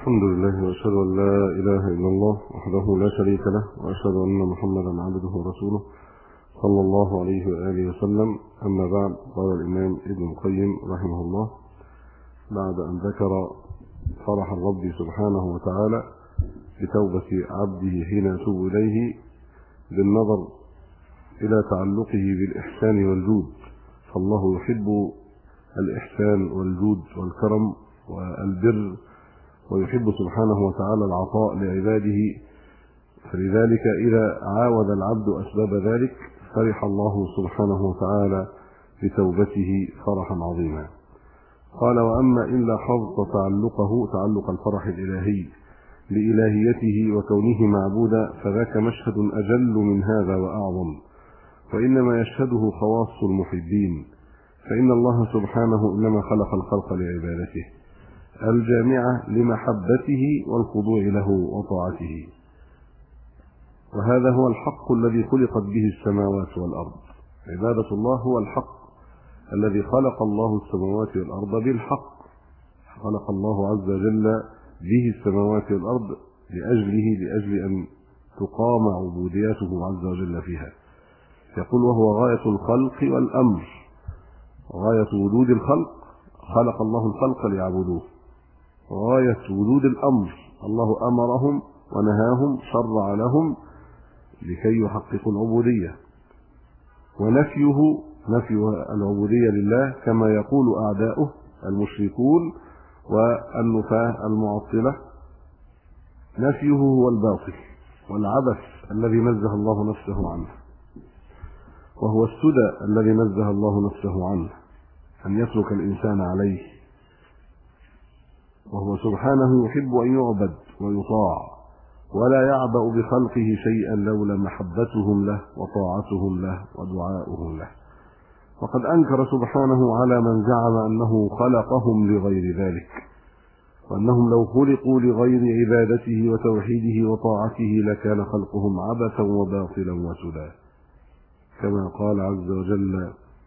الحمد لله وأشهد أن لا إله إلا الله وحده لا شريك له، وأشهد أن محمدا عبده ورسوله صلى الله عليه وآله وسلم. أما بعد، قال الإمام ابن القيم رحمه الله بعد أن ذكر فرح الرب سبحانه وتعالى بتوبة عبده حين يتوب إليه بالنظر إلى تعلقه بالإحسان والجود، فالله يحب الإحسان والجود والكرم والبر، ويحب سبحانه وتعالى العطاء لعباده، فلذلك إذا عاود العبد أسباب ذلك فرح الله سبحانه وتعالى بتوبته فرحا عظيما. قال: وأما إن لاحظت تعلق الفرح الإلهي بإلهيته وكونه معبودا فذاك مشهد أجل من هذا وأعظم، وإنما يشهده خواص المحبين، فإن الله سبحانه إنما خلق الخلق لعبادته الجامعة لمحبته والخضوع له وطاعته، وهذا هو الحق الذي خلقت به السماوات والأرض. عبادة الله هو الحق الذي خلق الله السماوات والأرض بالحق، خلق الله عز وجل به السماوات والأرض لأجل أن تقام عبوديته عز وجل فيها. يقول: وهو غاية الخلق والأمر، غاية وجود الخلق خلق الله الخلق ليعبدوه، وغاية وجود الأمر الله أمرهم ونهاهم شرع لهم لكي يحققوا العبودية، ونفي العبودية لله كما يقول أعداؤه المشركون والنفاة المعطلة، نفيه هو الباطل والعبث الذي نزه الله نفسه عنه، وهو السدى الذي نزه الله نفسه عنه أن يترك الإنسان عليه، وهو سبحانه يحب أن يعبد ويطاع، ولا يعبأ بخلقه شيئا لولا محبتهم له وطاعتهم له ودعاؤهم له. وقد أنكر سبحانه على من زعم أنه خلقهم لغير ذلك، وأنهم لو خلقوا لغير عبادته وتوحيده وطاعته لكان خلقهم عبثا وباطلا وسدى، كما قال عز وجل،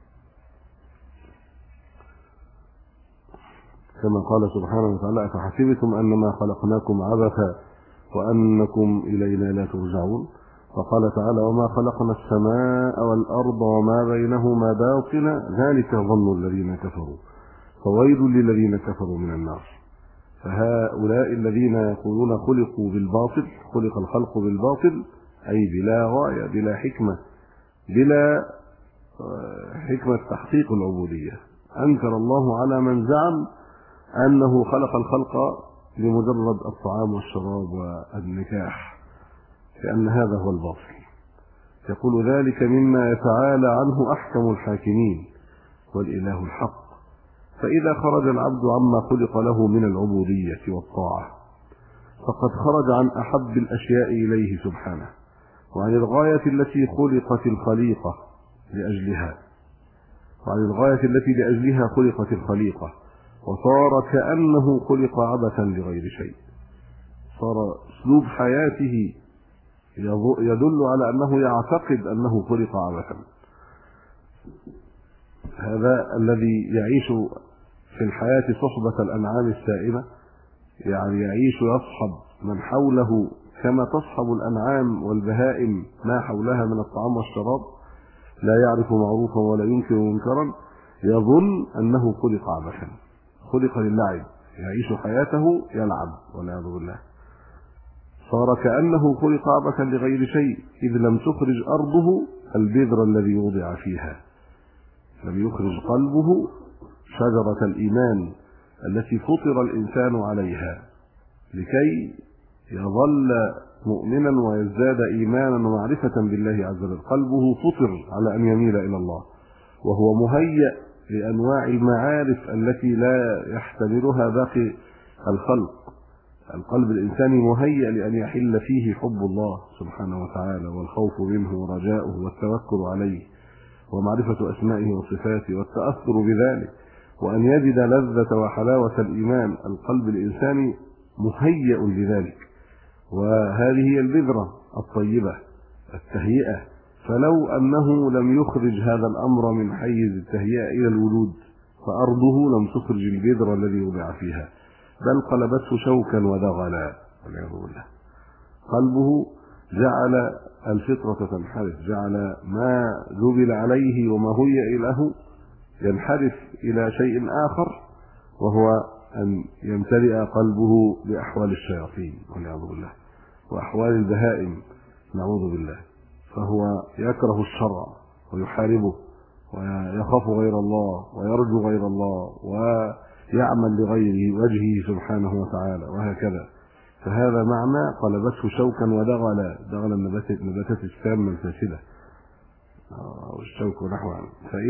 كما قال سبحانه وتعالى: أفحسبتم أنما خلقناكم عبثا وأنكم إلينا لا ترجعون. وقال تعالى: وما خلقنا السماء والأرض وما بينهما باطلا ذلك ظن الذين كفروا فويل للذين كفروا من النار. فهؤلاء الذين يقولون خلقوا بالباطل، خلق الخلق بالباطل، أي بلا غاية، بلا حكمة تحقيق العبودية، أنكر الله على من زعم أنه خلق الخلق لمجرد الطعام والشراب والنكاح، لأن هذا هو الباطل. يقول: ذلك مما يتعالى عنه أحكم الحاكمين والإله الحق. فإذا خرج العبد عما خلق له من العبودية والطاعة فقد خرج عن أحب الأشياء إليه سبحانه، وعن الغاية التي خلقت الخليقة لأجلها، خلقت الخليقة، وصار كأنه خلق عبثا لغير شيء. صار أسلوب حياته يدل على أنه يعتقد أنه خلق عبثا. هذا الذي يعيش في الحياة صحبة الأنعام السائمة، يعني يعيش يصحب من حوله كما تصحب الأنعام والبهائم ما حولها من الطعام والشراب، لا يعرف معروفا ولا ينكر منكرا، يظن أنه خلق عبثا، خلق للعب، يعيش حياته يلعب والعياذ بالله. صار كأنه خلق عبثا لغير شيء، إذ لم تخرج أرضه البذر الذي وضع فيها، لم يخرج قلبه شجرة الإيمان التي فطر الإنسان عليها لكي يظل مؤمنا ويزداد إيمانا ومعرفة بالله عز وجل. قلبه فطر على أن يميل إلى الله، وهو مهيأ لأنواع المعارف التي لا يحتملها باقي الخلق. القلب الإنساني مهيأ لأن يحل فيه حب الله سبحانه وتعالى، والخوف منه ورجاؤه والتوكل عليه ومعرفة أسمائه وصفاته والتأثر بذلك، وأن يجد لذة وحلاوة الإيمان. القلب الإنساني مهيأ لذلك، وهذه هي البذرة الطيبة التهيئة. فلو أنه لم يخرج هذا الأمر من حيز التهيئة إلى الوجود فأرضه لم تخرج البذر الذي وضع فيها، بل قلبته شوكا ودغلا والعياذ بالله. قلبه جعل الفطرة تنحرف، جعل ما ذبل عليه وما هيئ له ينحرف إلى شيء آخر، وهو أن يمتلئ قلبه بأحوال الشياطين والعياذ بالله وأحوال البهائم نعوذ بالله. فهو يكره الشرع ويحاربه ويخاف غير الله ويرجو غير الله ويعمل لغيره وجهه سبحانه وتعالى وهكذا. فهذا معنى قلبته شوكا ودغلا. دغل النباتات السامة الفاسدة والشوك ونحو عنه.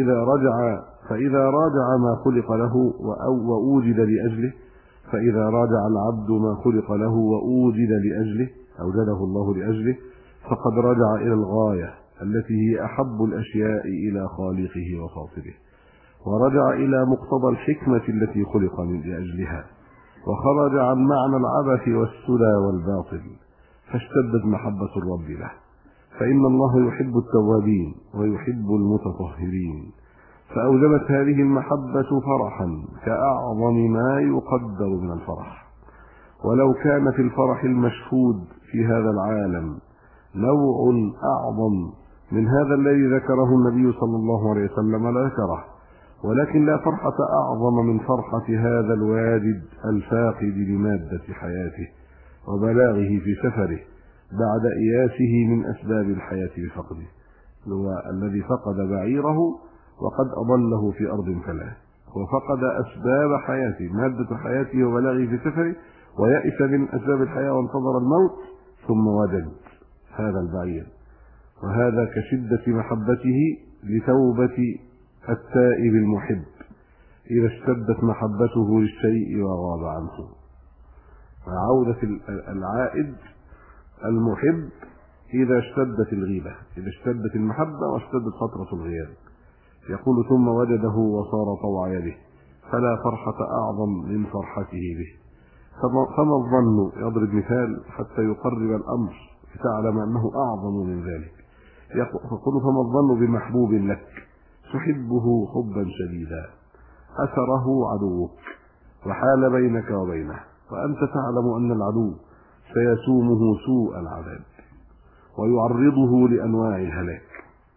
فإذا راجع ما خلق له وأوجد لأجله، فإذا راجع العبد ما خلق له وأوجد لأجله أوجده الله لأجله، فقد رجع إلى الغاية التي هي أحب الأشياء إلى خالقه وفاطره، ورجع إلى مقتضى الحكمة التي خلق من لأجلها، وخرج عن معنى العبث والسدى والباطل، فاشتدت محبة الرب له. فإن الله يحب التوابين ويحب المتطهرين، فأوجبت هذه المحبة فرحا كأعظم ما يقدر من الفرح. ولو كان في الفرح المشهود في هذا العالم نوع أعظم من هذا الذي ذكره النبي صلى الله عليه وسلم لذكره، ولكن لا فرحة أعظم من فرحة هذا الواجد الفاقد لمادة حياته وبلاغه في سفره بعد إياسه من أسباب الحياة بفقده. هو الذي فقد بعيره وقد أضله في أرض فلا، وفقد أسباب حياته مادة حياته وبلاغه في سفره ويأس من أسباب الحياة وانتظر الموت ثم وجد هذا البعير. وهذا كشدة محبته لتوبة التائب المحب إذا اشتدت محبته للشيء وغاب عنه. وعودة العائد المحب إذا اشتدت الغيبة، إذا اشتدت المحبة واشتدت فترة الغياب. يقول ثم وجده وصار طوع يده، فلا فرحة أعظم من فرحته به. فما الظن، يضرب مثال حتى يقرب الأمر لتعلم أنه أعظم من ذلك. يقول فما الظن بمحبوب لك تحبه حبا شديدا أسره عدوك وحال بينك وبينه، وأنت تعلم أن العدو سيسومه سوء العذاب ويعرضه لأنواع الهلاك،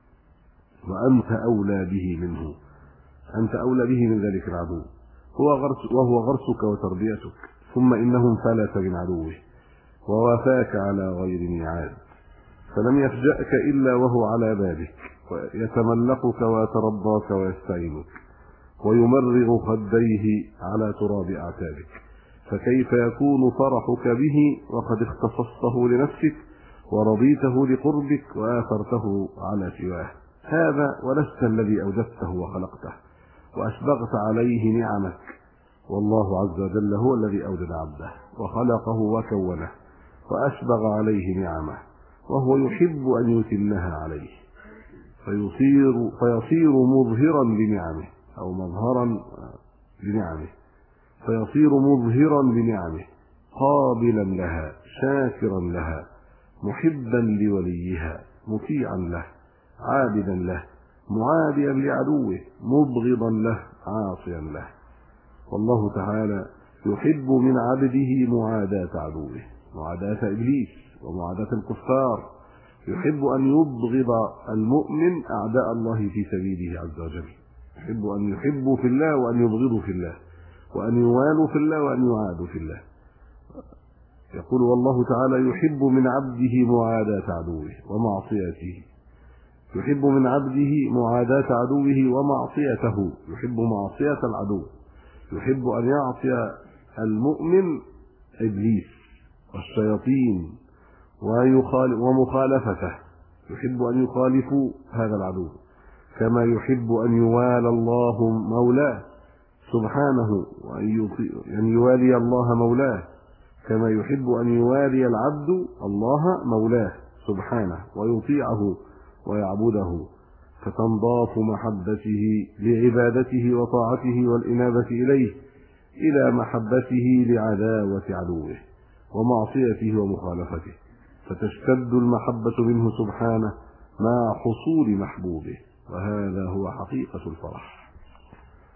وأنت أولى به منه، أنت أولى به من ذلك العدو، وهو غرسك وتربيتك. ثم إنه انفلت من عدوه ووافاك على غير ميعاد، فلم يفجأك إلا وهو على بابك ويتملقك ويترضاك ويستعينك ويمرغ خديه على تراب أعتابك. فكيف يكون فرحك به وقد اختصصته لنفسك ورضيته لقربك وآثرته على سواه؟ هذا ولست الذي أوجدته وخلقته وأسبغت عليه نعمك، والله عز وجل هو الذي أوجد عبده وخلقه وكونه وأسبغ عليه نعمه، وهو يحب أن يتمها عليه فيصير مظهرا لنعمه أو مظهرا لنعمه، فيصير مظهرا لنعمه قابلا لها شاكرا لها محبا لوليها مطيعا له عابدا له معاديا لعدوه مبغضا له عاصيا له. والله تعالى يحب من عبده معاداة عدوه، معاداة إبليس ومعاداة الكفار. يحب أن يبغض المؤمن أعداء الله في سبيله عز وجل، يحب أن يحبوا في الله وأن يبغضوا في الله، وأن يوالوا في الله وأن يعادوا في الله. يقول والله تعالى يحب من عبده معاداة عدوه ومعصيته، يحب من عبده معاداة عدوه ومعصيته، يحب معصية العدو، يحب أن يعصي المؤمن إبليس والشياطين ومخالفته، يحب أن يخالفوا هذا العدو، كما يحب أن يوالى الله مولاه سبحانه وأن يوالي الله مولاه، كما يحب أن يوالي العبد الله مولاه سبحانه ويطيعه ويعبده، فتنضاف محبته لعبادته وطاعته والإنابة إليه إلى محبته لعداوة عدوه ومعصيته ومخالفته، فتشتد المحبة منه سبحانه مع حصول محبوبه، وهذا هو حقيقة الفرح.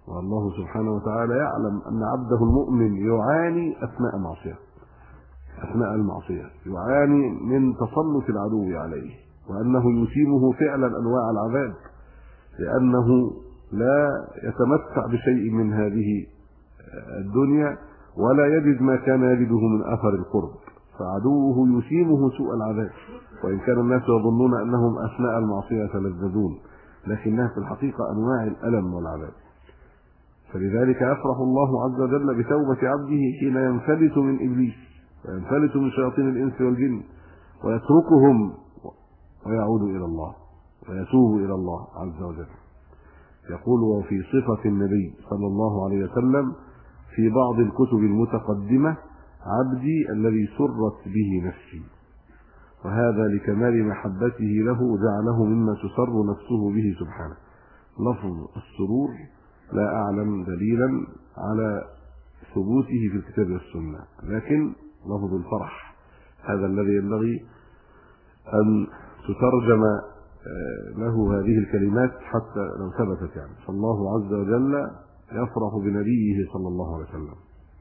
والله سبحانه وتعالى يعلم أن عبده المؤمن يعاني أثناء المعصية يعاني من تسلط العدو عليه، وأنه يثيبه فعلا أنواع العذاب، لأنه لا يتمتع بشيء من هذه الدنيا ولا يجد ما كان يجده من أثر القرب، فعدوه يثيبه سوء العذاب. وإن كان الناس يظنون أنهم أثناء المعصية يتلذذون، لكنها في الحقيقة أنواع الألم والعذاب. فلذلك يفرح الله عز وجل بتوبة عبده حين ينفلت من إبليس وينفلت من شياطين الإنس والجن ويتركهم ويعود إلى الله ويتوب إلى الله عز وجل. يقول: وفي صفة النبي صلى الله عليه وسلم في بعض الكتب المتقدمة: عبدي الذي سرت به نفسي. وهذا لكمال محبته له جعله مما تسر نفسه به سبحانه. لفظ السرور لا أعلم دليلا على ثبوته في الكتاب والسنة، لكن لفظ الفرح هذا الذي ينبغي أن تترجم له هذه الكلمات حتى لو ثبتت، يعني فالله عز وجل يفرح بنبيه صلى الله عليه وسلم.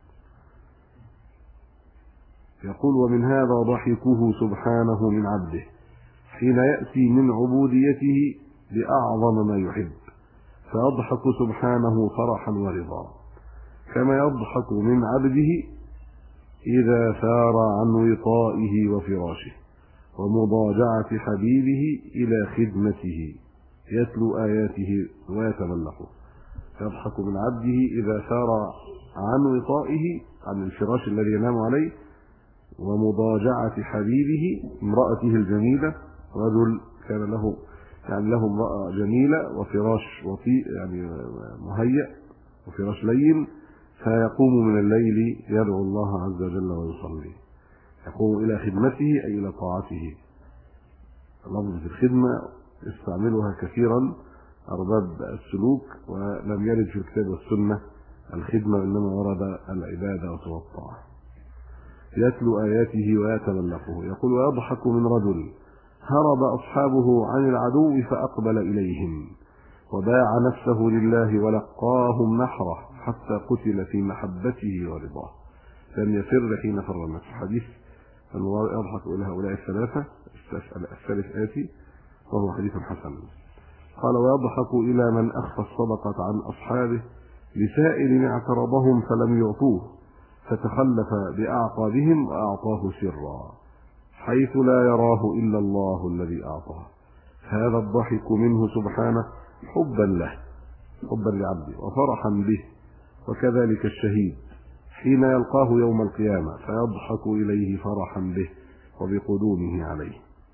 يقول: ومن هذا ضحكه سبحانه من عبده حين يأتي من عبوديته بأعظم ما يحب، فيضحك سبحانه فرحا ورضا، كما يضحك من عبده إذا سار عن وطائه وفراشه ومضاجعة حبيبه إلى خدمته يتلو آياته ويتملقه. يضحك من عبده إذا سار عن وطائه، عن الفراش الذي ينام عليه، ومضاجعة حبيبه امرأته الجميلة. رجل كان له امرأة جميلة وفراش وطيء يعني مهيأ وفراش لين، فيقوم من الليل يدعو الله عز وجل ويصلي، يقوم إلى خدمته أي إلى طاعته. لفظ الخدمة يستعملها كثيرا أرباب السلوك، ولم يرد في الكتاب والسنة الخدمة، إنما ورد العبادة والطاعة. يتلو آياته ويتملقه. يقول: ويضحك من رجل هرب أصحابه عن العدو فأقبل إليهم وباع نفسه لله ولقاهم نحره حتى قتل في محبته ورضاه، لم يفر حين فر النفس. حديث يضحك إلى هؤلاء الثلاثة، الثالث آتي وهو حديث حسن. قال: ويضحك إلى من أخفى الصدقة عن أصحابه لسائل اعترضهم فلم يعطوه فتخلف بأعقابهم وأعطاه سرا حيث لا يراه إلا الله الذي أعطاه. هذا الضحك منه سبحانه حبا له، حبا لعبده وفرحا به. وكذلك الشهيد حين يلقاه يوم القيامة فيضحك إليه فرحا به وبقدومه عليه.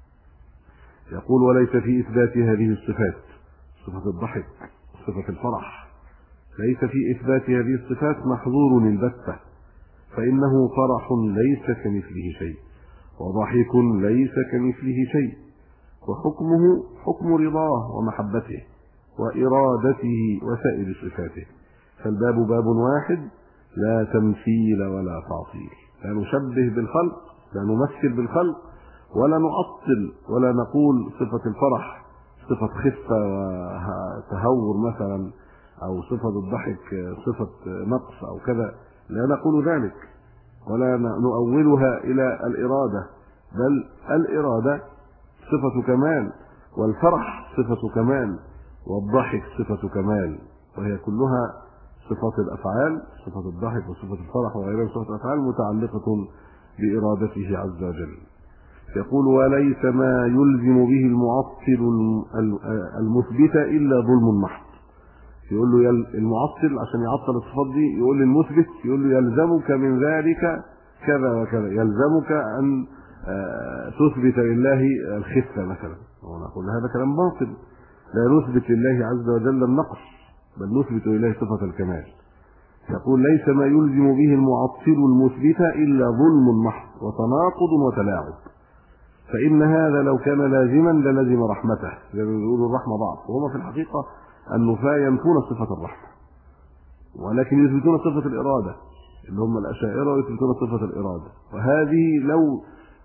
يقول: وليس في إثبات هذه الصفات، صفة الضحك صفة الفرح، ليس في إثبات هذه الصفات محظور البتة، فإنه فرح ليس كمثله شيء وضحك ليس كمثله شيء، وحكمه حكم رضاه ومحبته وإرادته وسائر صفاته. فالباب باب واحد لا تمثيل ولا تعطيل، لا نشبه بالخلق، لا نمثل بالخلق، ولا نعطل، ولا نقول صفة الفرح صفة خفة وتهور مثلا، أو صفة الضحك صفة نقص أو كذا، لا نقول ذلك، ولا نؤولها إلى الإرادة، بل الإرادة صفة كمال، والفرح صفة كمال، والضحك صفة كمال، وهي كلها صفات الأفعال، صفة الضحك وصفة الفرح وغيرها صفات الأفعال متعلقة بإرادته عز وجل. يقول: وليس ما يلزم به المعطل المثبت إلا ظلم محض. يقول له المعطل عشان يعطل الصفات دي، يقول للمثبت يقول له يلزمك من ذلك كذا وكذا، يلزمك أن تثبت لله الخفة مثلا، ونقول هذا كلام باطل، لا نثبت لله عز وجل النقص بل نثبت لله صفة الكمال. يقول: ليس ما يلزم به المعطل المثبت إلا ظلم محض وتناقض وتلاعب، فإن هذا لو كان لازما للزم رحمته، زي ما بيقولوا الرحمة ضعف، وهم في الحقيقة النفاة ينفون صفة الرحمة ولكن يثبتون صفة الإرادة، اللي هم الأشاعرة يثبتون صفة الإرادة. وهذه لو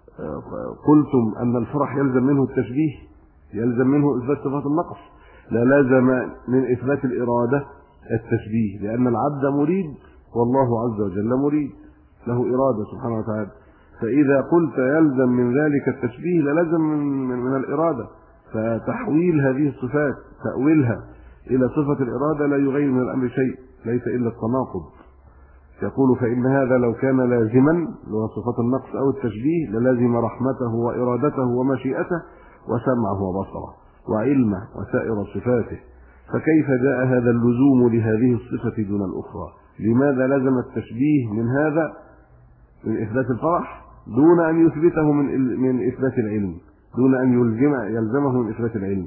قلتم أن الفرح يلزم منه التشبيه، يلزم منه إثبات صفات النقص، لا لازم من إثبات الإرادة التشبيه، لأن العبد مريد والله عز وجل مريد، له إرادة سبحانه وتعالى. فإذا قلت يلزم من ذلك التشبيه للزم من الإرادة، فتحويل هذه الصفات تأويلها إلى صفة الإرادة لا يغير من الأمر شيء، ليس إلا التناقض. يقول فإن هذا لو كان لازما لو صفات النقص أو التشبيه للازم رحمته وإرادته ومشيئته وسمعه وبصره وعلمه وسائر صفاته، فكيف جاء هذا اللزوم لهذه الصفة دون الأخرى؟ لماذا لزم التشبيه من هذا من إثبات الفرح دون أن يثبته من إثبات العلم، دون أن يلزمه من إثبات العلم؟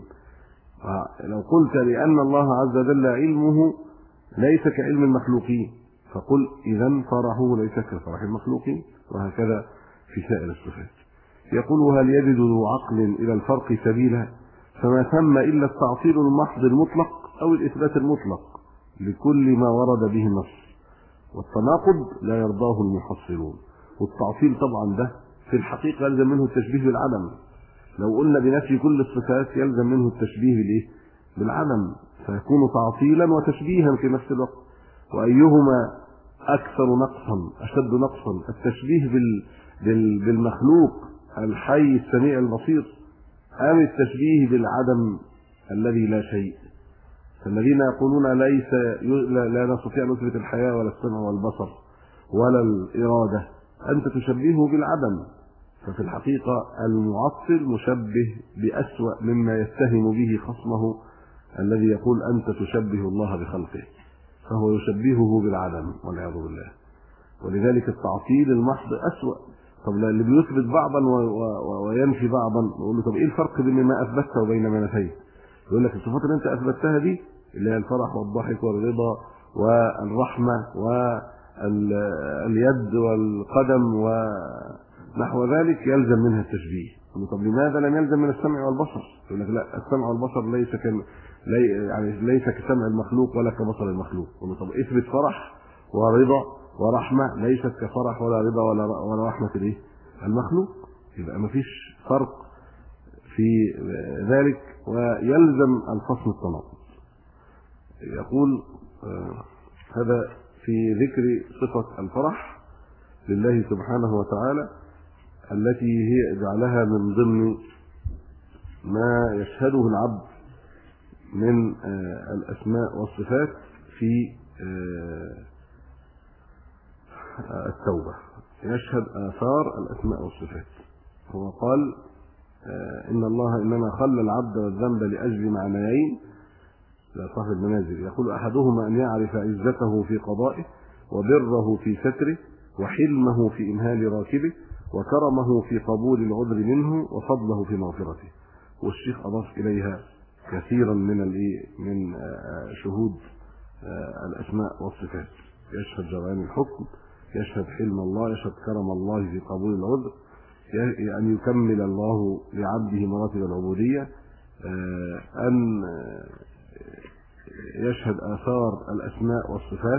لو قلت لأن الله عز وجل علمه ليس كعلم المخلوقين فقل إذن فرحه ليس كفرح المخلوقين، وهكذا في سائر الصفات. يقول هل يجد ذو عقل إلى الفرق سبيلا؟ فما ثم إلا التعطيل المحض المطلق أو الإثبات المطلق لكل ما ورد به النص، والتناقض لا يرضاه المحصلون. والتعطيل طبعا ده في الحقيقة يلزم منه التشبيه بالعدم. لو قلنا بنفي كل الصفات يلزم منه التشبيه بالإيه؟ بالعدم، فيكون تعطيلا وتشبيها في نفس الوقت. وأيهما أكثر نقصا أشد نقصا؟ التشبيه بالمخلوق الحي السميع البصير أم التشبيه بالعدم الذي لا شيء؟ فالذين يقولون لا نستطيع نثبت الحياة ولا السمع والبصر ولا الإرادة أنت تشبهه بالعدم، ففي الحقيقة المعطل مشبه بأسوأ مما يتهم به خصمه الذي يقول أنت تشبه الله بخلقه، فهو يشبهه بالعدم والعياذ بالله. ولذلك التعطيل المحض أسوأ. طب اللي بيثبت بعضا وينفي بعضا نقول له طب ايه الفرق بين ما اثبته وبين ما نفيت؟ يقول لك الصفات اللي انت اثبتها دي اللي هي الفرح والضحك والرضا والرحمه واليد والقدم ونحو ذلك يلزم منها التشبيه. طب لماذا لم يلزم من السمع والبصر؟ يقول لك لا، السمع والبصر ليس كسمع المخلوق ولا كبصر المخلوق. يقول طب اثبت فرح ورضا ورحمه ليست كفرح ولا رضا ولا رحمه الايه؟ المخلوق. يبقى ما فيش فرق في ذلك، ويلزم الخصم التناقض. يقول هذا في ذكر صفة الفرح لله سبحانه وتعالى التي هي جعلها من ضمن ما يشهده العبد من الأسماء والصفات في التوبة، يشهد آثار الأسماء والصفات. هو قال إن الله إنما خلى العبد والذنب لأجل معنيين لا صاحب المنازل، يقول أحدهما أن يعرف عزته في قضائه وبره في ستره وحلمه في إمهال راكبه وكرمه في قبول العذر منه وفضله في مغفرته. والشيخ أضاف إليها كثيرا من شهود الأسماء والصفات، يشهد جريان الحكم، يشهد حلم الله، يشهد كرم الله في قبول العذر، أن يكمل الله لعبده مراتب العبودية، أن يشهد آثار الأسماء والصفات،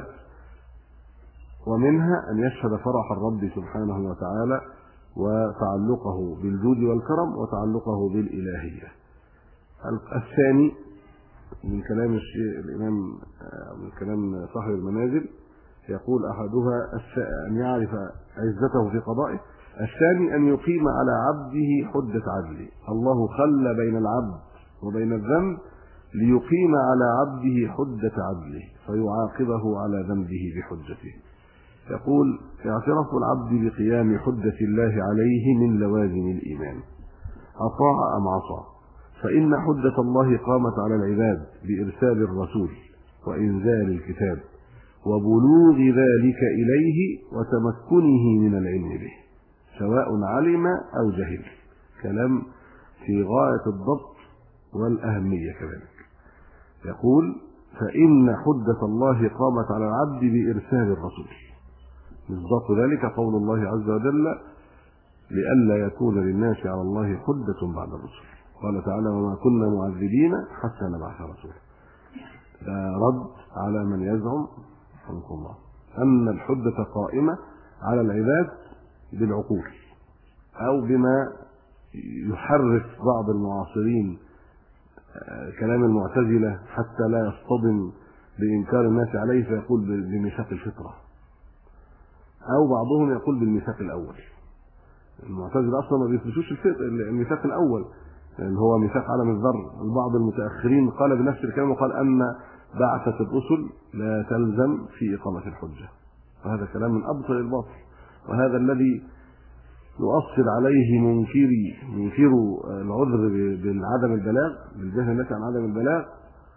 ومنها أن يشهد فرح الرب سبحانه وتعالى وتعلقه بالجود والكرم وتعلقه بالإلهية. الثاني من كلام الإمام من كلام صاحب المنازل يقول أحدها أن يعرف عزته في قضائه، الثاني أن يقيم على عبده حجة عدله. الله خلى بين العبد وبين الذنب ليقيم على عبده حجة عدله فيعاقبه على ذنبه بحجته. يقول اعتراف العبد بقيام حجة الله عليه من لوازم الإيمان، أطاع أم عصى، فإن حجة الله قامت على العباد بإرسال الرسول وإنزال الكتاب وبلوغ ذلك إليه وتمكنه من العلم به سواء علم أو جهل. كلام في غاية الضبط والأهمية كذلك. يقول فإن حجة الله قامت على العبد بإرسال الرسول، مصداق ذلك قول الله عز وجل لئلا يكون للناس على الله حجة بعد الرسل. قال تعالى وما كنا معذبين حتى نبعث رسولا. رد على من يزعم رحمه الله أن الحجة قائمة على العباد بالعقول، أو بما يحرف بعض المعاصرين كلام المعتزلة حتى لا يصطدم بإنكار الناس عليه فيقول بميثاق الفطرة، أو بعضهم يقول بالميثاق الأول. المعتزلة أصلا ما بيثبتوش الميثاق الأول اللي هو ميثاق عالم الذر. البعض المتأخرين قال بنفس الكلام وقال أن بعثة الرسل لا تلزم في إقامة الحجة، وهذا كلام من أبطل الباطل، وهذا الذي يؤثر عليه منكروا العذر بالعدم البلاغ، بالجهل الناس عن عدم البلاغ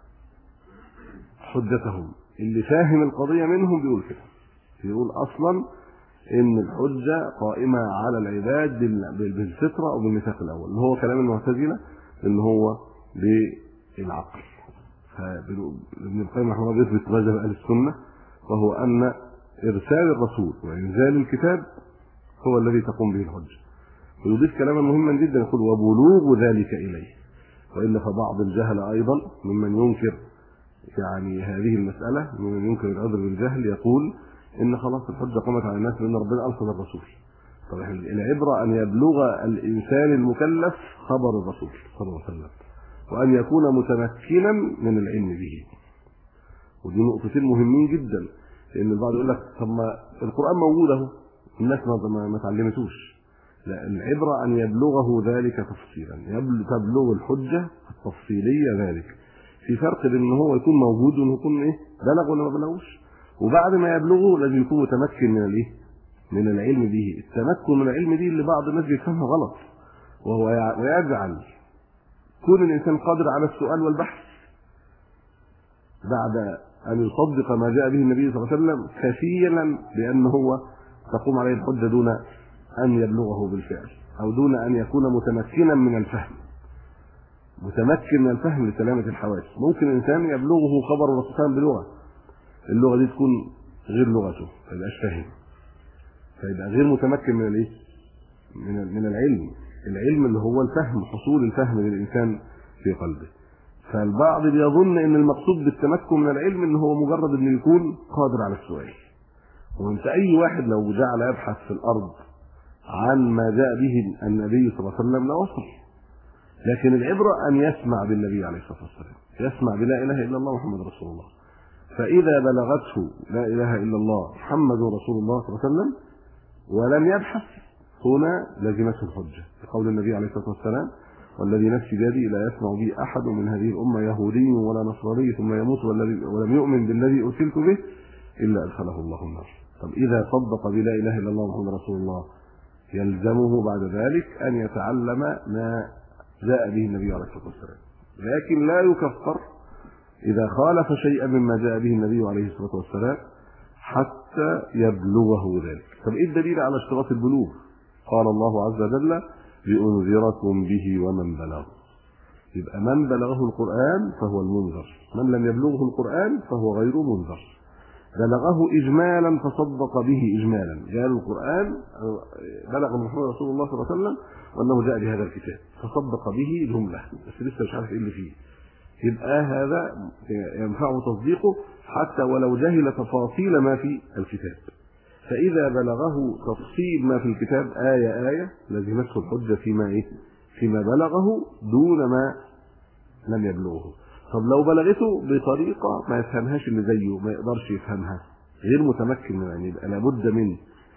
حجتهم. اللي فاهم القضية منهم بيقول كده، بيقول أصلا إن الحجة قائمة على العباد بالفطرة أو بالميثاق الأول، اللي هو كلام المعتزلة اللي هو بالعقل. فابن القيم رحمه الله يثبت مذهب أهل السنة، وهو أن إرسال الرسول وإنزال الكتاب هو الذي تقوم به الحجة. ويضيف كلاما مهما جدا يقول وبلوغ ذلك إليه. وإلا فبعض الجهل أيضا ممن ينكر يعني هذه المسألة، ممن ينكر العذر بالجهل، يقول إن خلاص الحجة قامت على الناس لأن ربنا أرسل الرسول. طب العبرة أن يبلغ الإنسان المكلف خبر الرسول صلى الله عليه وسلم، وأن يكون متمكنا من العلم به. ودي نقطتين مهمين جدا، لأن البعض يقول لك طب ما القرآن موجود اهو الناس ما تعلمتوش. لا، العبرة أن يبلغه ذلك تفصيلا، تبلغ الحجة التفصيلية ذلك. في فرق بين ان هو يكون موجود وانه يكون بلغ ولا ما بلغوش. وبعد ما يبلغه لازم يكون متمكن من العلم به. التمكن من العلم به اللي بعض الناس بيفهمها غلط، وهو يجعل كون الانسان قادر على السؤال والبحث بعد ان يصدق ما جاء به النبي صلى الله عليه وسلم كفيلا بان هو تقوم عليه الحجه دون ان يبلغه بالفعل، او دون ان يكون متمكنا من الفهم. متمكن من الفهم لسلامة الحواس. ممكن الإنسان يبلغه خبر الرسول صلى الله عليه وسلم بلغة، اللغة دي تكون غير لغته ما يبقاش فاهم، فيبقى غير متمكن من العلم اللي هو الفهم، حصول الفهم للإنسان في قلبه. فالبعض بيظن ان المقصود بالتمكن من العلم ان هو مجرد انه يكون قادر على السؤال. وانت اي واحد لو جعل يبحث في الارض عن ما جاء به النبي صلى الله عليه وسلم لوصل. لكن العبرة ان يسمع بالنبي عليه الصلاة والسلام، يسمع بلا اله الا الله محمد رسول الله. فاذا بلغته لا اله الا الله محمد رسول الله صلى الله عليه وسلم ولم يبحث، هنا لزمته الحجة بقول النبي عليه الصلاة والسلام: والذي نفسي بيدي لا يسمع بي احد من هذه الامه يهودي ولا نصراني ثم يموت ولم يؤمن بالذي ارسلت به الا ادخله الله النار. طب اذا صدق بلا اله الا الله محمد رسول الله يلزمه بعد ذلك ان يتعلم ما جاء به النبي عليه الصلاه والسلام، لكن لا يكفر اذا خالف شيئا مما جاء به النبي عليه الصلاه والسلام حتى يبلغه ذلك. طب ايه الدليل على اشتراط البلوغ؟ قال الله عز وجل: لأنذركم به ومن بلغ. يبقى من بلغه القرآن فهو المنذر، من لم يبلغه القرآن فهو غير منذر. بلغه إجمالا فصدق به إجمالا، جاء القرآن بلغ محمد رسول الله صلى الله عليه وسلم وأنه جاء بهذا الكتاب فصدق به جملة، بس لسه مش عارف ايه اللي فيه. يبقى هذا ينفعه تصديقه حتى ولو جهل تفاصيل ما في الكتاب. فإذا بلغه تفصيل ما في الكتاب آية لزمته الحجة فيما بلغه دون ما لم يبلغه. طب لو بلغته بطريقة ما يفهمهاش اللي زيه، ما يقدرش يفهمها، غير متمكن من أن يبقى لابد من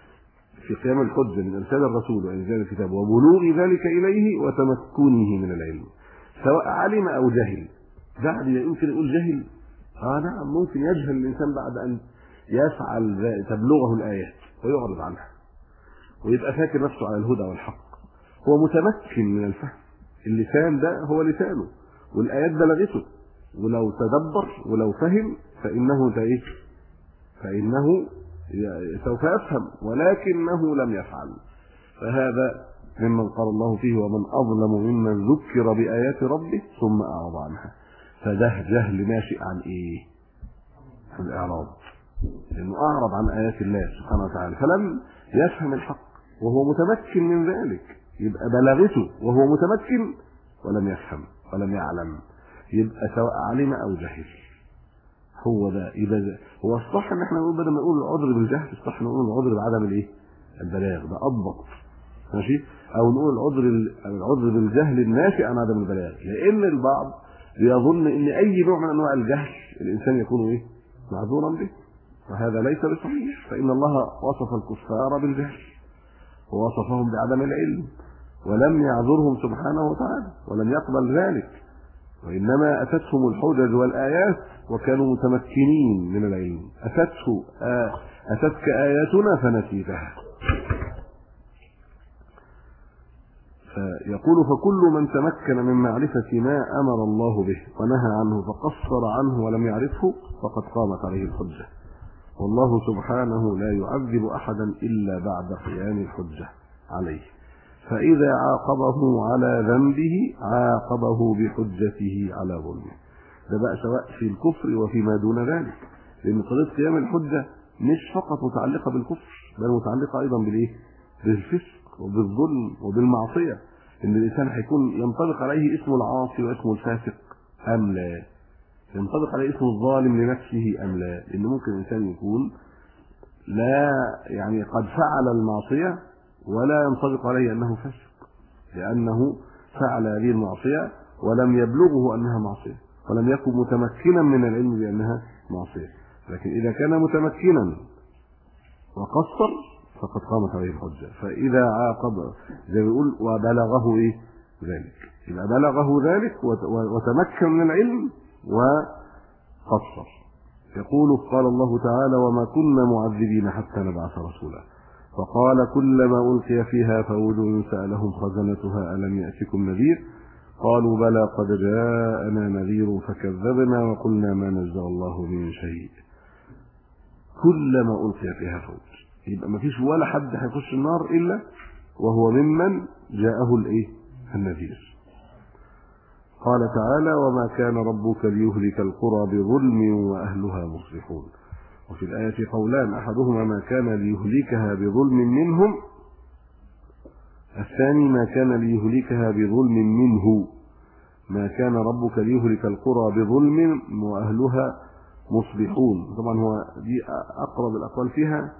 في قيام الحجة من إرسال الرسول وإنزال الكتاب وبلوغ ذلك إليه وتمكنه من العلم، سواء علم أو جهل. بعد يمكن يقول جهل، نعم ممكن يجهل الإنسان بعد أن يفعل تبلغه الآيات ويعرض عنها ويبقى فاكر نفسه على الهدى والحق. هو متمكن من الفهم، اللسان ده هو لسانه والآيات بلغته، ولو تدبر ولو فهم فإنه سوف يفهم، ولكنه لم يفعل. فهذا ممن قال الله فيه: ومن أظلم ممن ذكر بآيات ربه ثم أعرض عنها. فده جهل ناشئ عن الإعراض، لأنه أعرض عن آيات الله سبحانه وتعالى فلم يفهم الحق وهو متمكن من ذلك. يبقى بلغته وهو متمكن ولم يفهم ولم يعلم، يبقى سواء علم أو جهل. هو ده يبقى هو الصح ان احنا نقول بدل ما نقول العذر بالجهل الصح نقول العذر بعدم البلاغ، ده أضبط، ماشي؟ أو نقول العذر بالجهل الناشئ عن عدم البلاغ، لأن البعض يظن ان اي نوع من انواع الجهل الانسان يكون معذورا به، وهذا ليس بصحيح، فإن الله وصف الكفار بالجهل ووصفهم بعدم العلم ولم يعذرهم سبحانه وتعالى ولم يقبل ذلك، وإنما أتتهم الحجج والآيات وكانوا متمكنين من العلم. أتتك آياتنا فنسيتها. فيقول فكل من تمكن من معرفة ما أمر الله به ونهى عنه فقصر عنه ولم يعرفه فقد قامت عليه الحجة، والله سبحانه لا يعذب أحدا إلا بعد قيام الحجة عليه، فإذا عاقبه على ذنبه عاقبه بحجته على ظلمه. ده بقى سواء في الكفر وفيما دون ذلك، لأن قضية قيام الحجة مش فقط متعلقة بالكفر، بل متعلقة أيضا بالإيه؟ بالفسق وبالظلم وبالمعصية. إن الإنسان هيكون ينطبق عليه اسم العاصي واسم الفاسق أم لا؟ ينطبق عليه اسم الظالم لنفسه أم لا؟ لأن ممكن الإنسان يكون لا يعني قد فعل المعصية ولا ينطبق عليه أنه فاسق، لأنه فعل هذه المعصية ولم يبلغه أنها معصية ولم يكن متمكنا من العلم بأنها معصية. لكن إذا كان متمكنا وقصر فقد قامت عليه الحجة. فإذا عاقب زي ما بيقول وبلغه إيه ذلك، إذا بلغه ذلك وتمكن من العلم وقصر. يقول قال الله تعالى وما كنا معذبين حتى نبعث رسولا، فقال كلما ألقي فيها فوج سألهم خزنتها ألم يأتكم نذير قالوا بلى قد جاءنا نذير فكذبنا وقلنا ما نزل الله من شيء. كلما ألقي فيها فوج، يبقى ما فيش ولا حد هيخش النار إلا وهو ممن جاءه النذير. قال تعالى وما كان ربك ليهلك القرى بظلم وأهلها مصلحون. وفي الآية قولان، أحدهما ما كان ليهلكها بظلم منهم، الثاني ما كان ليهلكها بظلم منه. ما كان ربك ليهلك القرى بظلم وأهلها مصلحون. طبعا هو دي أقرب الأقوال فيها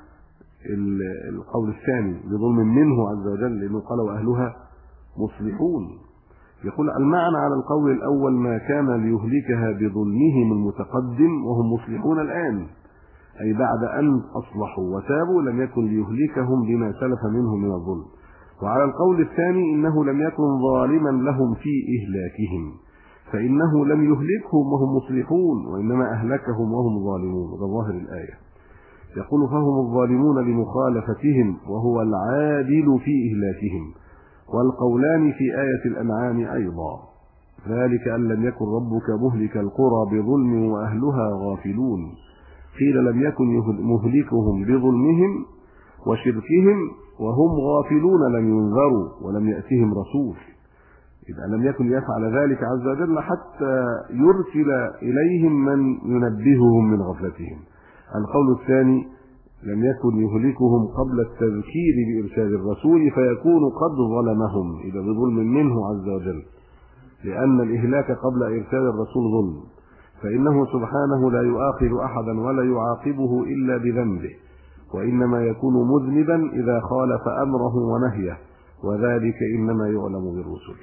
القول الثاني بظلم منه عز وجل، لأنه قال وأهلها مصلحون. يقول المعنى على القول الأول ما كان ليهلكها بظلمهم المتقدم وهم مصلحون الآن، أي بعد أن أصلحوا وتابوا لم يكن ليهلكهم بما سلف منهم من الظلم. وعلى القول الثاني إنه لم يكن ظالما لهم في إهلاكهم، فإنه لم يهلكهم وهم مصلحون وإنما أهلكهم وهم ظالمون. ده ظاهر الآية. يقول فهم الظالمون لمخالفتهم وهو العادل في إهلاكهم. والقولان في آية الأنعام أيضا، ذلك أن لم يكن ربك مهلك القرى بظلم وأهلها غافلون. قيل لم يكن مهلكهم بظلمهم وشركهم وهم غافلون لم ينذروا ولم يأتهم رسول. إذا لم يكن يفعل ذلك عز وجل حتى يرسل إليهم من ينبههم من غفلتهم. القول الثاني لم يكن يهلكهم قبل التذكير بإرسال الرسول فيكون قد ظلمهم إذا بظلم منه عز وجل، لأن الإهلاك قبل إرسال الرسول ظلم، فإنه سبحانه لا يؤاخذ أحدا ولا يعاقبه إلا بذنبه، وإنما يكون مذنبا إذا خالف أمره ونهيه، وذلك إنما يعلم بالرسل.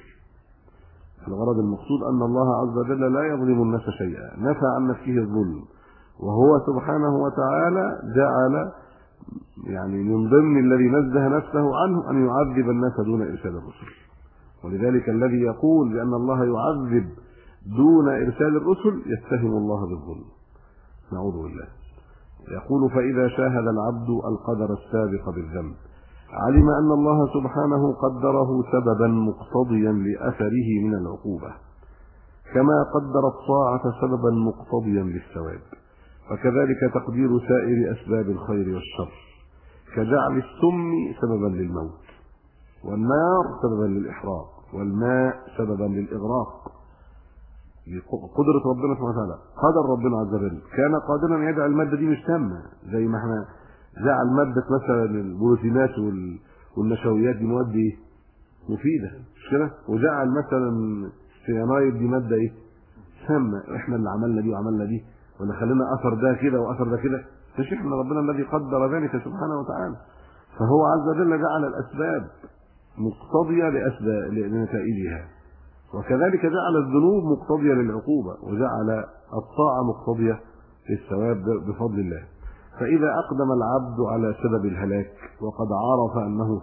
الغرض المقصود أن الله عز وجل لا يظلم الناس شيئا، نفى عن نفسه الظلم، وهو سبحانه وتعالى جعل يعني من ضمن الذي نزه نفسه عنه أن يعذب الناس دون إرسال الرسل. ولذلك الذي يقول بأن الله يعذب دون إرسال الرسل يتهم الله بالظلم، نعوذ بالله. يقول فإذا شاهد العبد القدر السابق بالذنب علم أن الله سبحانه قدره سببا مقتضيا لأثره من العقوبة، كما قدر الطاعة سببا مقتضيا للثواب، وكذلك تقدير سائر أسباب الخير والشر، كجعل السم سببا للموت، والنار سببا للإحراق، والماء سببا للإغراق. قدرة ربنا سبحانه وتعالى، قدر ربنا عز وجل كان قادرا يجعل المادة دي مش سامة، زي ما احنا جعل مادة مثلا البروتينات والنشويات دي مواد مفيدة مش كده، وجعل مثلا السيانايد دي مادة سامة، احنا اللي عملنا دي وعملنا دي ولا خلينا اثر ده كده واثر ده كده، مش احنا، ربنا الذي قدر ذلك سبحانه وتعالى. فهو عز وجل جعل الاسباب مقتضية لنتائجها، وكذلك جعل الذنوب مقتضية للعقوبة، وجعل الطاعة مقتضية الثواب بفضل الله. فإذا أقدم العبد على سبب الهلاك وقد عرف أنه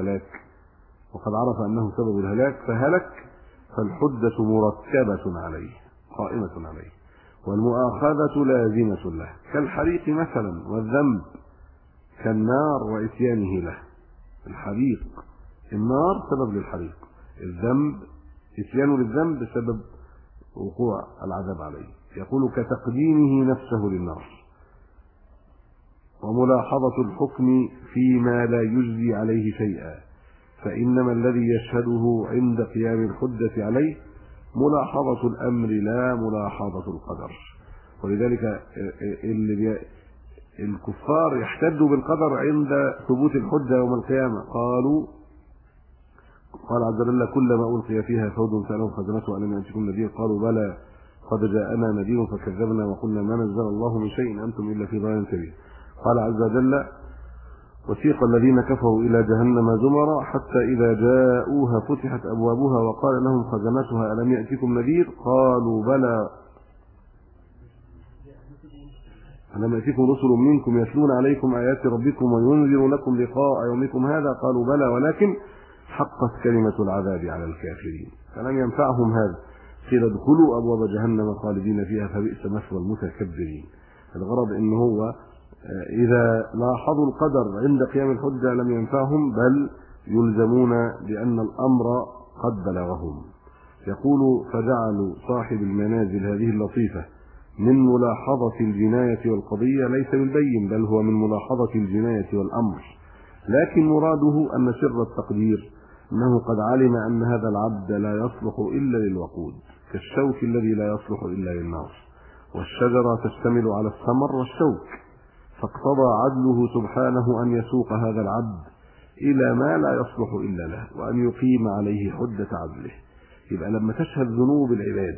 سبب الهلاك فهلك، فالحجة مرتبة عليه قائمة عليه، والمؤاخذة لازمة له، كالحريق مثلا، والذنب كالنار وإتيانه له. الحريق، النار سبب للحريق، الذنب إتيانه للذنب سبب وقوع العذاب عليه. يقول كتقديمه نفسه للنار. وملاحظة الحكم فيما لا يجزي عليه شيئا، فإنما الذي يشهده عند قيام الحجة عليه ملاحظة الأمر لا ملاحظة القدر. ولذلك الكفار يحتجوا بالقدر عند ثبوت الحجة يوم القيامة. قال عز وجل كلما ألقي فيها فوج سألهم خزنتها ألم يأتكم نذير قالوا بلى قد جاءنا نذير فكذبنا وقلنا ما نزل الله من شيء أنتم إلا في ضلال كبير. قال عز وجل وسيق الذين كفروا إلى جهنم زمرا حتى إذا جاءوها فتحت أبوابها وقال لهم خزنتها ألم يأتكم نذير قالوا بلى ألم يأتكم رسل منكم يتلون عليكم آيات ربكم وينذرونكم لقاء يومكم هذا قالوا بلى ولكن حقت كلمة العذاب على الكافرين فلم ينفعهم هذا. قيل ادخلوا أبواب جهنم خالدين فيها فبئس مثوى المتكبرين. الغرض إن هو إذا لاحظوا القدر عند قيام الحجة لم ينفعهم بل يلزمون بأن الأمر قد بلغهم. يقول فجعلوا صاحب المنازل هذه اللطيفة من ملاحظة الجناية والقضية ليس بالبين بل هو من ملاحظة الجناية والأمر، لكن مراده أن سر التقدير أنه قد علم أن هذا العبد لا يصلح إلا للوقود كالشوك الذي لا يصلح إلا للنار، والشجرة تشتمل على الثمر والشوك، فاقتضى عدله سبحانه أن يسوق هذا العبد إلى ما لا يصلح إلا له وأن يقيم عليه حجة عدله. يبقى لما تشهد ذنوب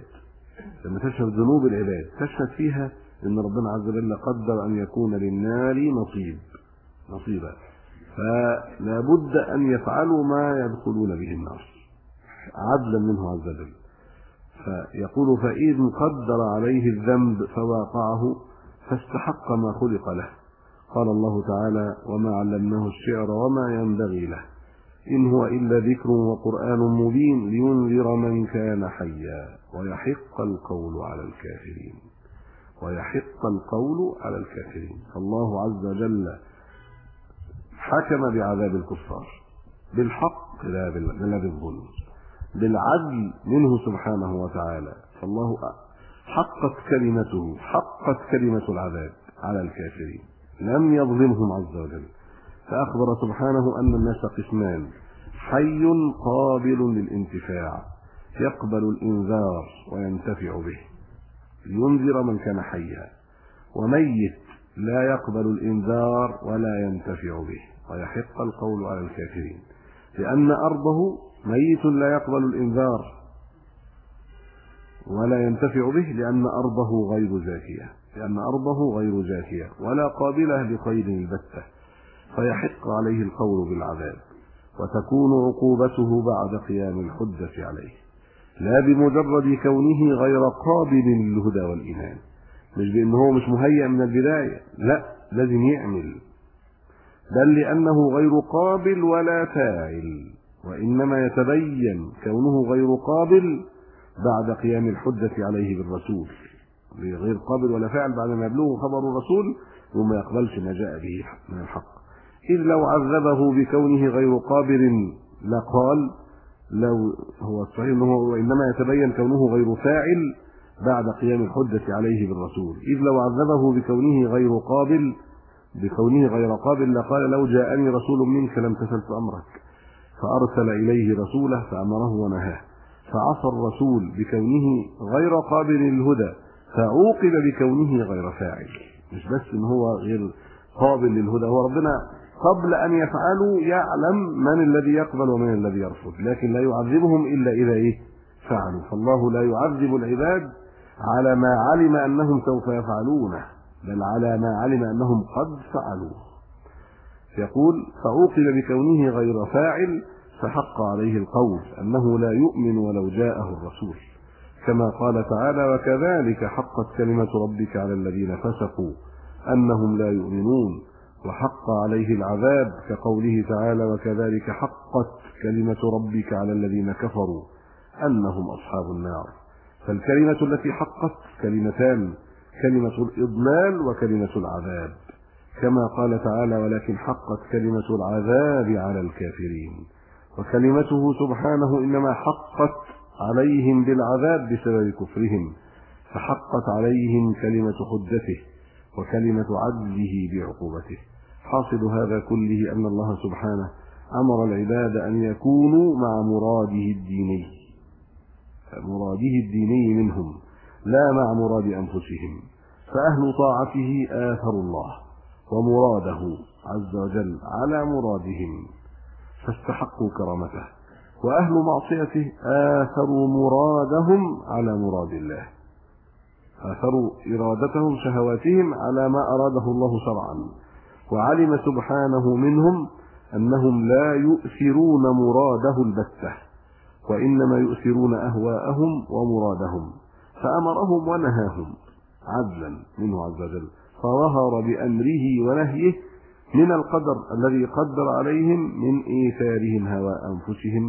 العباد تشهد فيها أن ربنا عز وجل قدر أن يكون للنار نصيبا، فلا بد أن يفعلوا ما يدخلون به النار عدلا منه عز وجل. فيقول فإذ قدر عليه الذنب فواقعه فاستحق ما خلق له. قال الله تعالى وما علمناه الشعر وما ينبغي له إن هو إلا ذكر وقرآن مبين لينذر من كان حيا ويحق القول على الكافرين. الله عز وجل حكم بعذاب الكفار بالحق لا بالظلم، بالعدل منه سبحانه وتعالى. فالله حقت كلمة العذاب على الكافرين لم يظلمهم عز وجل. فأخبر سبحانه أن الناس قسمان: حي قابل للانتفاع يقبل الإنذار وينتفع به لينذر من كان حيا، وميت لا يقبل الإنذار ولا ينتفع به ويحق القول على الكافرين، لأن أرضه ميت لا يقبل الإنذار ولا ينتفع به لأن أرضه غير زاكية ولا قابلة لخير البتة، فيحق عليه القول بالعذاب وتكون عقوبته بعد قيام الحجة عليه، لا بمجرد كونه غير قابل للهدى والإيمان، مش بأنه مش مهيأ من البداية، لا لازم يعمل، بل لأنه غير قابل ولا فاعل، وإنما يتبين كونه غير قابل بعد قيام الحجة عليه بالرسول، غير قابل ولا فاعل بعد ما يبلغه خبر الرسول وما يقبلش ما جاء به من الحق. إذ لو عذبه بكونه غير قابل لقال لو هو الصحيح أنه وإنما يتبين كونه غير فاعل بعد قيام الحجة عليه بالرسول. إذ لو عذبه بكونه غير قابل لقال لو جاءني رسول منك لم تسلت أمرك، فأرسل إليه رسوله فأمره ونهاه، فعصى الرسول بكونه غير قابل للهدى فعوقب بكونه غير فاعل. مش بس ان هو غير قابل للهدى، هو ربنا قبل ان يفعلوا يعلم من الذي يقبل ومن الذي يرفض، لكن لا يعذبهم الا اذا فعلوا. فالله لا يعذب العباد على ما علم انهم سوف يفعلونه بل على ما علم انهم قد فعلوه. يقول فعوقب بكونه غير فاعل فحق عليه القول أنه لا يؤمن ولو جاءه الرسول، كما قال تعالى: وكذلك حقت كلمة ربك على الذين فسقوا أنهم لا يؤمنون وحق عليه العذاب، كقوله تعالى: وكذلك حقت كلمة ربك على الذين كفروا أنهم أصحاب النار. فالكلمة التي حقت كلمتان: كلمة الإضلال وكلمة العذاب، كما قال تعالى: ولكن حقت كلمة العذاب على الكافرين. وكلمته سبحانه إنما حقت عليهم بالعذاب بسبب كفرهم، فحقت عليهم كلمة حجته وكلمة عدله بعقوبته. حاصل هذا كله أن الله سبحانه أمر العباد أن يكونوا مع مراده الديني منهم، لا مع مراد أنفسهم. فأهل طاعته آثروا الله ومراده عز وجل على مرادهم فاستحقوا كرامته، وأهل معصيته آثروا مرادهم على مراد الله، آثروا إرادتهم شهواتهم على ما أراده الله شرعا. وعلم سبحانه منهم أنهم لا يؤثرون مراده البتة، وإنما يؤثرون أهواءهم ومرادهم، فأمرهم ونهاهم عدلا منه عز وجل، فظهر بأمره ونهيه من القدر الذي قدر عليهم من إيثارهم هواء أنفسهم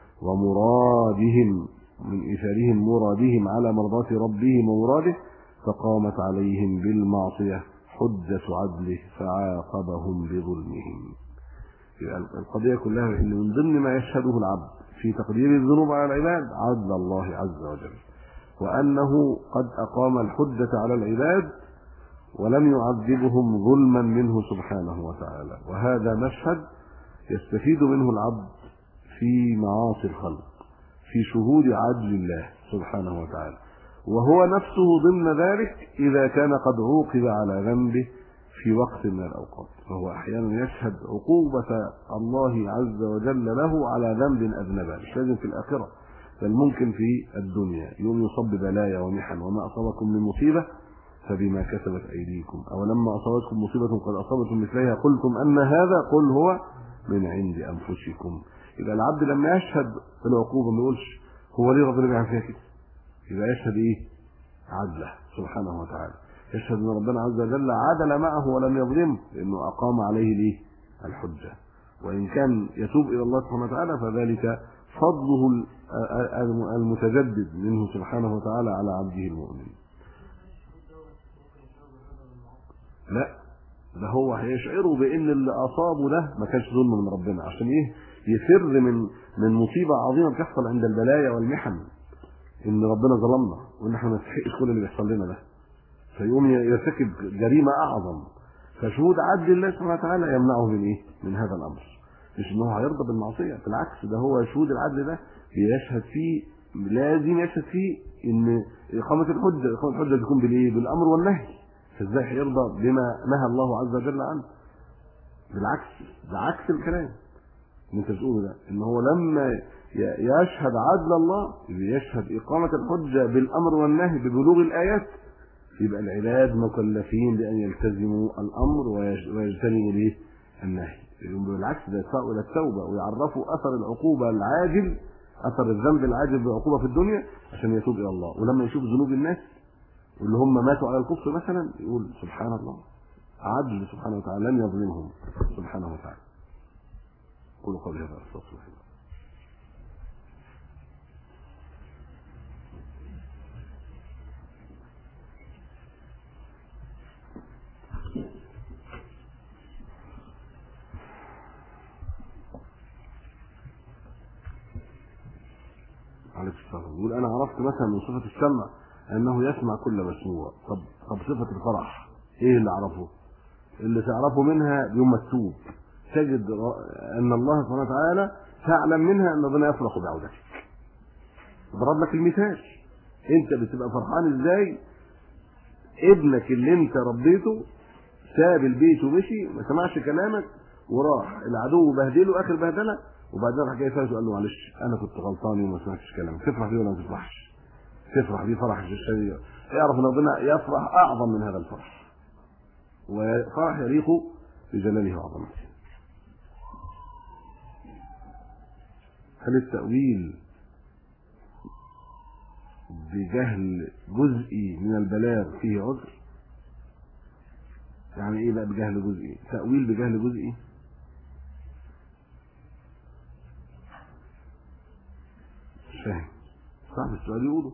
ومرادهم، من إيثارهم مرادهم على مرضاة ربهم ومراده، فقامت عليهم بالمعصية حجة عدله فعاقبهم بظلمهم. القضية كلها إن من ضمن ما يشهده العبد في تقدير الذنوب على العباد عدل الله عز وجل، وأنه قد أقام الحجة على العباد ولم يعذبهم ظلما منه سبحانه وتعالى. وهذا مشهد يستفيد منه العبد في معاصي الخلق، في شهود عدل الله سبحانه وتعالى، وهو نفسه ضمن ذلك إذا كان قد عوقب على ذنبه في وقت من الأوقات، فهو أحيانا يشهد عقوبة الله عز وجل له على ذنب أذنبه، مش لازم في الآخرة، بل ممكن في الدنيا يوم يصب ببلايا ومحن: وما أصابكم من مصيبة فبما كسبت أيديكم، أو لما أصابتكم مصيبة قد أصابتم مثلها قلتم أن هذا، قل هو من عند أنفسكم. إذا العبد لما يشهد بالعقوبة ما يقولش هو ليه ربنا بيعمل فيها كده، إذا يشهد إيه؟ عدله سبحانه وتعالى، يشهد أن ربنا عز وجل عدل معه ولم يظلمه، لأنه أقام عليه ليه؟ الحجة. وإن كان يتوب إلى الله سبحانه وتعالى فذلك فضله المتجدد منه سبحانه وتعالى على عبده المؤمن. لا، ده هو هيشعره بأن اللي أصابه ده ما كانش ظلم من ربنا، عشان إيه؟ يفر من مصيبة عظيمة بتحصل عند البلايا والمحن، إن ربنا ظلمنا وإن احنا ما نستحقش كل اللي بيحصل لنا ده، فيقوم يرتكب جريمة أعظم. فشهود عدل الله سبحانه وتعالى يمنعه من إيه؟ من هذا الأمر. مش إنه هيرضى بالمعصية، بالعكس، ده هو شهود العدل ده بيشهد فيه، لازم يشهد فيه إن إقامة الحجة تكون بالإيه؟ بالأمر والنهي. فإزاي هيرضى بما نهى الله عز وجل عنه؟ بالعكس، ده عكس الكلام اللي انت بتقوله ده، ان هو لما يشهد عدل الله يشهد إقامة الحجة بالأمر والنهي ببلوغ الآيات، يبقى العباد مكلفين بأن يلتزموا الأمر ويجتنبوا ليه؟ النهي. بالعكس، ده يدفعوا إلى التوبة ويعرفوا أثر العقوبة العاجل، أثر الذنب العاجل بعقوبة في الدنيا، عشان يتوب إلى الله. ولما يشوف ذنوب الناس واللي هم ماتوا على الكفر مثلا يقول سبحان الله، عدل سبحانه وتعالى لم يظلمهم سبحانه وتعالى. قولوا قولي هذا أستغفر الله. عليه الصلاة والسلام يقول: أنا عرفت مثلا من صفة السمع أنه يسمع كل مسموع. طب صفة الفرح إيه اللي عرفه؟ اللي تعرفه منها يوم التوب تجد أن الله سبحانه وتعالى تعلم منها أن ربنا يفرح بعودتك. ضرب لك المثال، أنت بتبقى فرحان إزاي؟ ابنك اللي أنت ربيته ساب البيت ومشي، ما سمعش كلامك وراح العدو بهدله آخر بهدلة، وبعدين راح جاي فاز وقال له معلش أنا كنت غلطان وما سمعتش كلامك. تفرح بيه ولا ما تفرحش؟ تفرح بيه فرح الشديد. يعرف أن ربنا يفرح أعظم من هذا الفرح، وفرح يليق بجلاله وعظمته. هل التأويل بجهل جزئي من البلاغ فيه عذر؟ يعني ايه بقى بجهل جزئي؟ تأويل بجهل جزئي؟ مش فاهم. صاحب السؤال يقوله.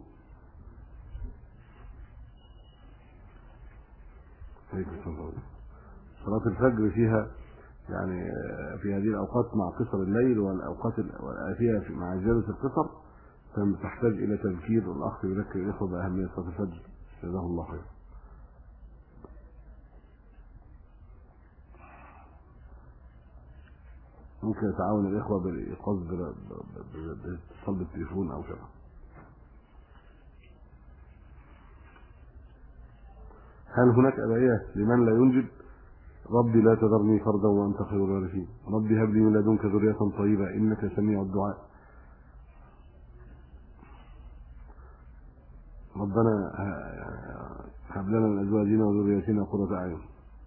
صلاة الفجر فيها يعني في هذه الأوقات مع قصر الليل والأوقات الآتية مع زيادة القصر تحتاج إلى تذكير، والأخ يذكر الإخوة بأهمية صلاة الفجر جزاه الله خير. ممكن يتعاون الإخوة بالإيقاظ بالاتصال بالتليفون أو كذا. هل هناك أدعية لمن لا ينجب؟ ربي لا تذرني فردا وأنت خير الوارثين، ربي هب لي من لدنك ذرية طيبة إنك سميع الدعاء، ربنا هب لنا من أزواجنا وذرياتنا قرة أعين.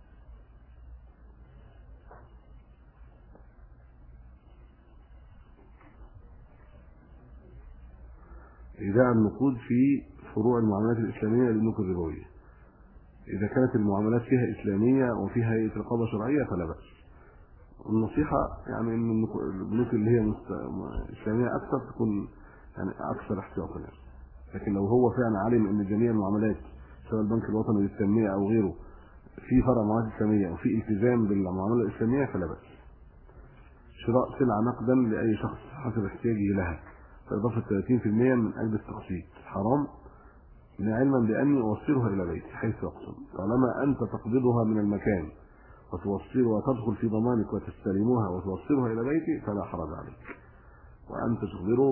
إيداع النقود في فروع المعاملات الإسلامية للبنوك الربوية. إذا كانت المعاملات فيها إسلامية وفيها هيئة رقابة شرعية فلا بأس. النصيحة يعني إن البنوك اللي هي إسلامية أكثر تكون يعني أكثر احتياطا يعني. لكن لو هو فعلا علم إن جميع المعاملات سواء البنك الوطني للتنمية أو غيره في فرع معاملات إسلامية وفي التزام بالمعاملة الإسلامية فلا بأس. شراء سلعة نقدا لأي شخص حسب احتياجه لها فإضافة 30% من أجل التقسيط حرام، علما بأني أوصلها إلى بيتي حيث يقصد، طالما أنت تقبضها من المكان وتوصلها وتدخل في ضمانك وتستلمها وتوصلها إلى بيتي فلا حرج عليك، وأنت تخبره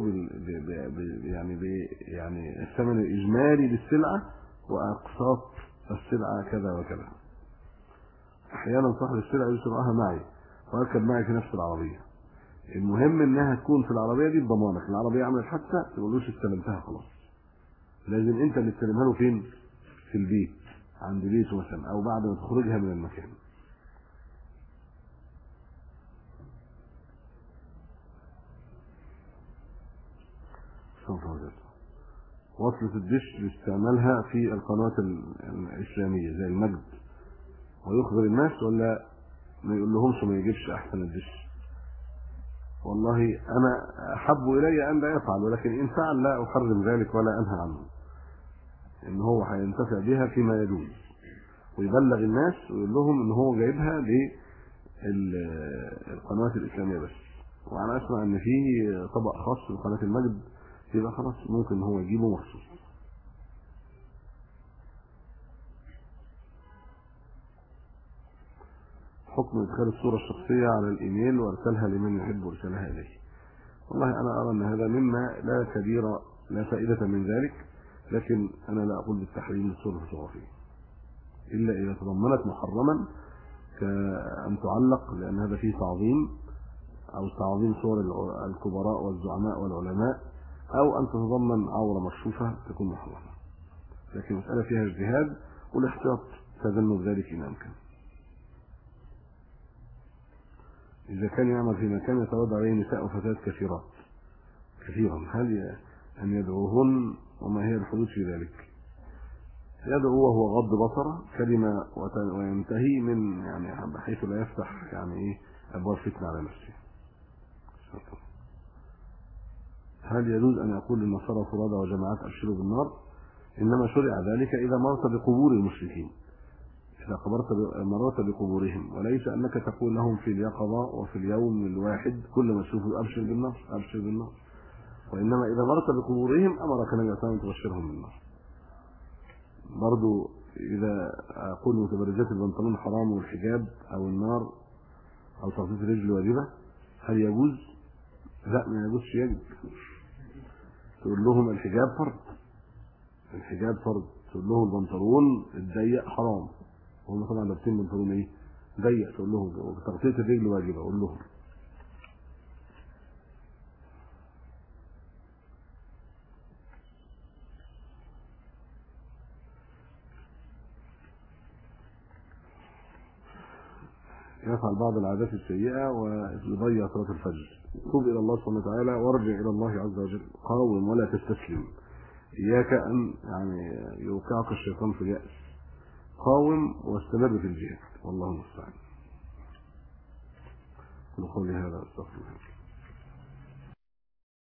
يعني الثمن الإجمالي للسلعة وأقساط السلعة كذا وكذا. أحيانا صاحب السلعة يشتريها معي وأركب معي في نفس العربية، المهم إنها تكون في العربية دي بضمانك، العربية عملت حادثة تقولوش استلمتها خلاص، لازم أنت اللي تستلمها له. فين؟ في البيت عند بيته مثلا أو بعد ما تخرجها من المكان. وصلة الدش لاستعمالها في القنوات الإسلامية زي المجد ويخبر الناس ولا ما يقول لهمش ما يجيبش أحسن الدش؟ والله أنا أحب إلي أن لا يفعل، ولكن إن فعل لا أحرم ذلك ولا أنهى عنه، إن هو هينتفع بها فيما يجوز ويبلغ الناس ويقول لهم إن هو جايبها للقنوات الإسلامية بس. وأنا أسمع إن فيه طبق خاص بقناة المجد يبقى خلاص ممكن هو يجيبه مخصوص. حكم إدخال الصورة الشخصية على الإيميل وارسلها لمن يحب إرسالها إليه. والله أنا أرى أن هذا مما لا فائدة من ذلك، لكن أنا لا أقول بالتحريم للصورة الفوتوغرافية إلا إذا تضمنت محرما كأن تعلق، لأن هذا فيه تعظيم أو تعظيم صور الكبراء والزعماء والعلماء، أو أن تتضمن عورة مكشوفة تكون محرمة. لكن مسألة فيها اجتهاد والاحتياط تجنب ذلك إن أمكن. إذا كان يعمل في مكان يتواضع عليه نساء وفتيات كثيرا هل أن يدعوهن وما هي الحدود في ذلك؟ يدعو وهو غض بصره كلمة وينتهي من يعني بحيث لا يفتح يعني إيه أبواب فتنة على نفسه. هل يجوز أن يقول للنصارى فرادى وجماعات أبشروا بالنار؟ إنما شرع ذلك إذا مرت بقبور المشركين، إذا مرت بقبورهم، وليس أنك تقول لهم في اليقظة وفي اليوم الواحد كل ما تشوفوا أبشر بالنار أبشر بالنار، وإنما إذا مرت بقبورهم أمرك النبي صلى الله عليه وسلم تبشرهم بالنار. برضو إذا أقول متبرجات البنطلون حرام والحجاب أو النار أو تغطية الرجل واجبة، هل يجوز؟ لا ما يجوزش، يجب تقول لهم الحجاب فرض، تقول لهم البنطلون الضيق حرام، وهم طبعا لابسين بنطلون ايه ضيق، تقول لهم تغطية الرجل واجبة، اقول لهم. يفعل بعض العادات السيئة ويضيع صلاة الفجر. توب إلى الله سبحانه وتعالى وارجع إلى الله عز وجل، قاوم ولا تستسلم. إياك أن يعني يوقعك الشيطان في اليأس. قاوم واستمر في الجهاد، والله المستعان. قولي هذا، استغفر الله.